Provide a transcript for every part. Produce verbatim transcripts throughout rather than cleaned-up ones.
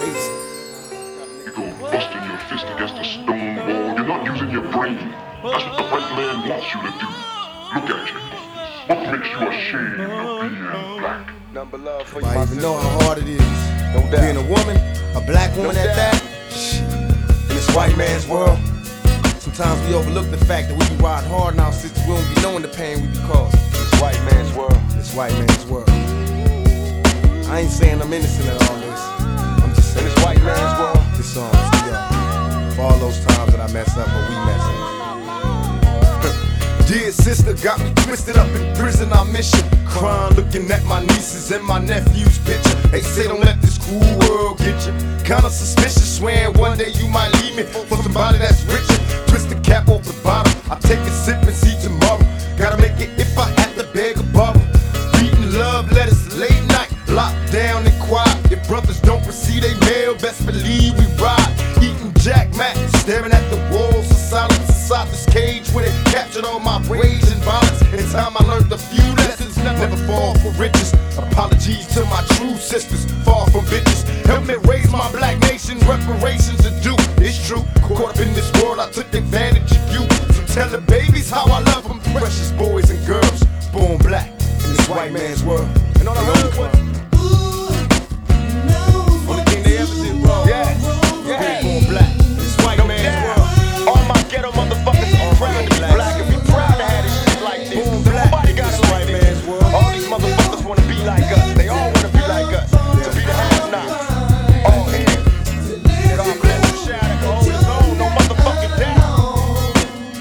crazy. You're busting your fist against a stone wall. You're not using your brain. That's what the white man wants you to do. Look at you. What makes you ashamed of being black? Number love for you, I my even know sister. how hard it is. No doubt. Being a woman, a black woman No at doubt. that. Shit. In this white man's world, sometimes we overlook the fact that we be riding hard now since we don't be knowing the pain we be causing. This white man's world. This white man's world. I ain't saying I'm innocent of all this. I'm just In saying this white man's world. this song is to y'all. For all those times that I mess up or we mess up. Dear sister, got me twisted up in prison, I miss you. Crying, looking at my nieces and my nephew's picture. They say don't let this cruel world get you. Kinda suspicious, swearing one day you might leave me for somebody that's richer. Twist the cap off the bottom, I take a sip and see tomorrow. Gotta make it if I have to beg a bottle. Reading love letters late night, locked down and quiet. If brothers don't receive they mail, best believe we ride. Eating Jack Mac, staring at the walls of silence inside this cage where they captured all my rage and violence. In time I learned a few lessons, never fall for riches. Apologies to my true sisters, far from bitches. Help me raise my black nation, reparations are due. It's true, caught up in this world, I took advantage of you. So tell the babies how I love them, precious boys and girls, born black in this white man's world. And all I heard was only thing they ever did wrong. Yeah, yeah. Born black in this white No man's doubt. world. All my ghetto motherfuckers are proud to be black and be proud to have this shit like this. Born black. Nobody got it This like white this. man's world. All these motherfuckers wanna be like us. They all wanna be like us. To be the have-nots. All here. God bless the shadow, can hold his own, no motherfucking doubt.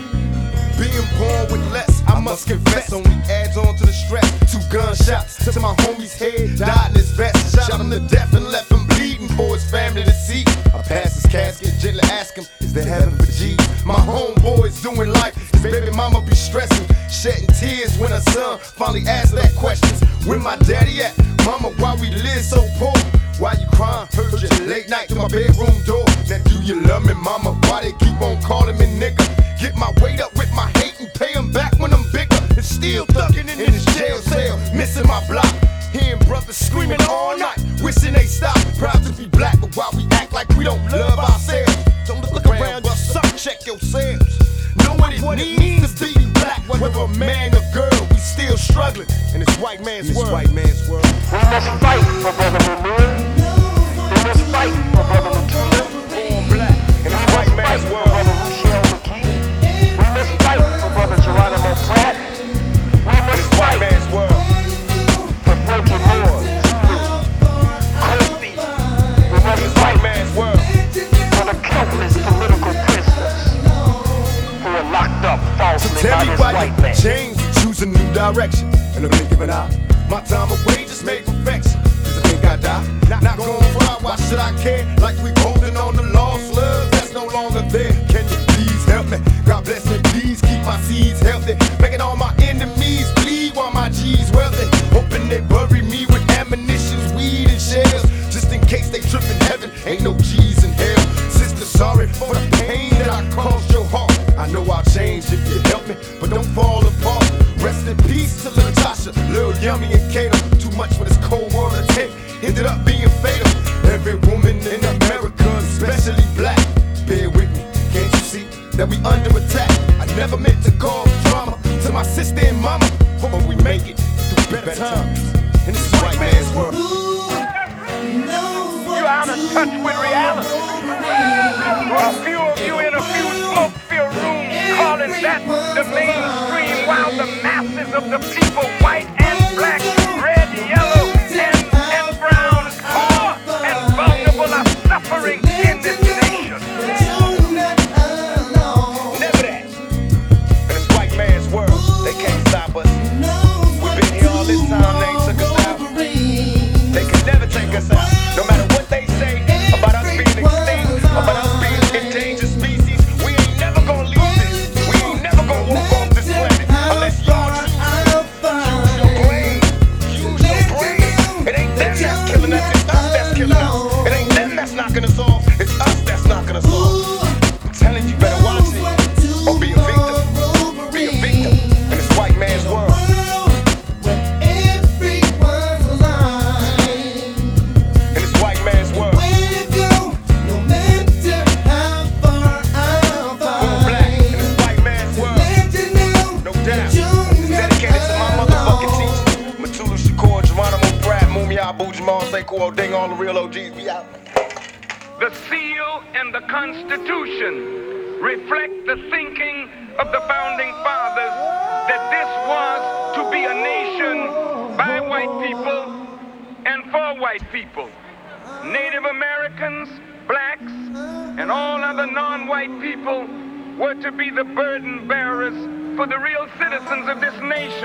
Being born with less, I must confess, only adds on to the stress. Two gunshots to my homie's head, died in his vest. Shot him to death and left him bleeding for his family to see. I pass his casket, gently ask him, is there heaven for G? My homeboy's doing life, his baby mama be stressing, shedding tears when her son finally asked that question. Where my daddy at? Mama, why we live so poor? Why you crying? Heard you late night to my bedroom door. Now do you love me, mama? Why they keep on calling me nigga? Get my weight up with my hate and pay them back when I'm bigger. And still thugging in this jail cell, missing my block. Hearing brothers screaming all night, wishing they stop. Proud to be black, but why we act like we don't love ourselves? Don't look around, just suck, check yourselves. Know what it means to be black, whether a man or girl, we still struggling in this white man's world. White man's world. We must fight for Brother Lemire. We must fight for Brother Latuda. Born black in this white man's For world. Brother Luciel McKee. We must fight for Brother Geronimo Pratt. We In must this white fight man's world. for Frankie Moore, Zulu, Kofi. We In must this fight white man's world. for the countless political prisoners who are locked up So falsely tell by me this why white you man. change and choose a new direction. In the blink of an eye, my time away just made perfection. Cause I think I die, not, not going far, why should I care? Like we holding on to lost love that's no longer there. Can you please help me? God bless me, please keep my seeds healthy. Making all my enemies bleed while my G's wealthy. Hoping they bury me with ammunitions, weed and shells. Just in case they trip in heaven, ain't no G's in hell. Sister, sorry for the pain that I caused your heart. I know I'll change if you help me, but don't fall apart. Rest in peace to Lil Tasha, Lil Yummy and Kato. Too much for this cold world to take, ended up being fatal. Every woman in America, especially black, bear with me, can't you see that we under attack? I never meant to cause drama to my sister and mama, but we make it through better times in this white man's world. You're out of touch with reality. A few of you in a few smoke-filled rooms calling that the mainstream, while the masses of the people, white and black, red, yellow, and, and brown, poor and vulnerable, are suffering in this nation. Never that. In this white man's world, they can't stop us. We've been here all this time, they ain't took us out. They can never take us out. No matter what they say about us being extinct, about us being endangered species, we ain't never gonna leave this. We ain't never gonna walk off this planet unless y'all choose use your brain. Use your brain. It ain't them that's killing us, it's us that's killing us. It ain't them that's knocking us off, it's us that's knocking us off. I'm telling you, better watch it or be a victim. Be a victim in this white man's world. In this white man's world. Abu Jamal, Sekou Ding, all the real O Gs, be out. The seal and the Constitution reflect the thinking of the founding fathers that this was to be a nation by white people and for white people. Native Americans, blacks, and all other non-white people were to be the burden bearers for the real citizens of this nation.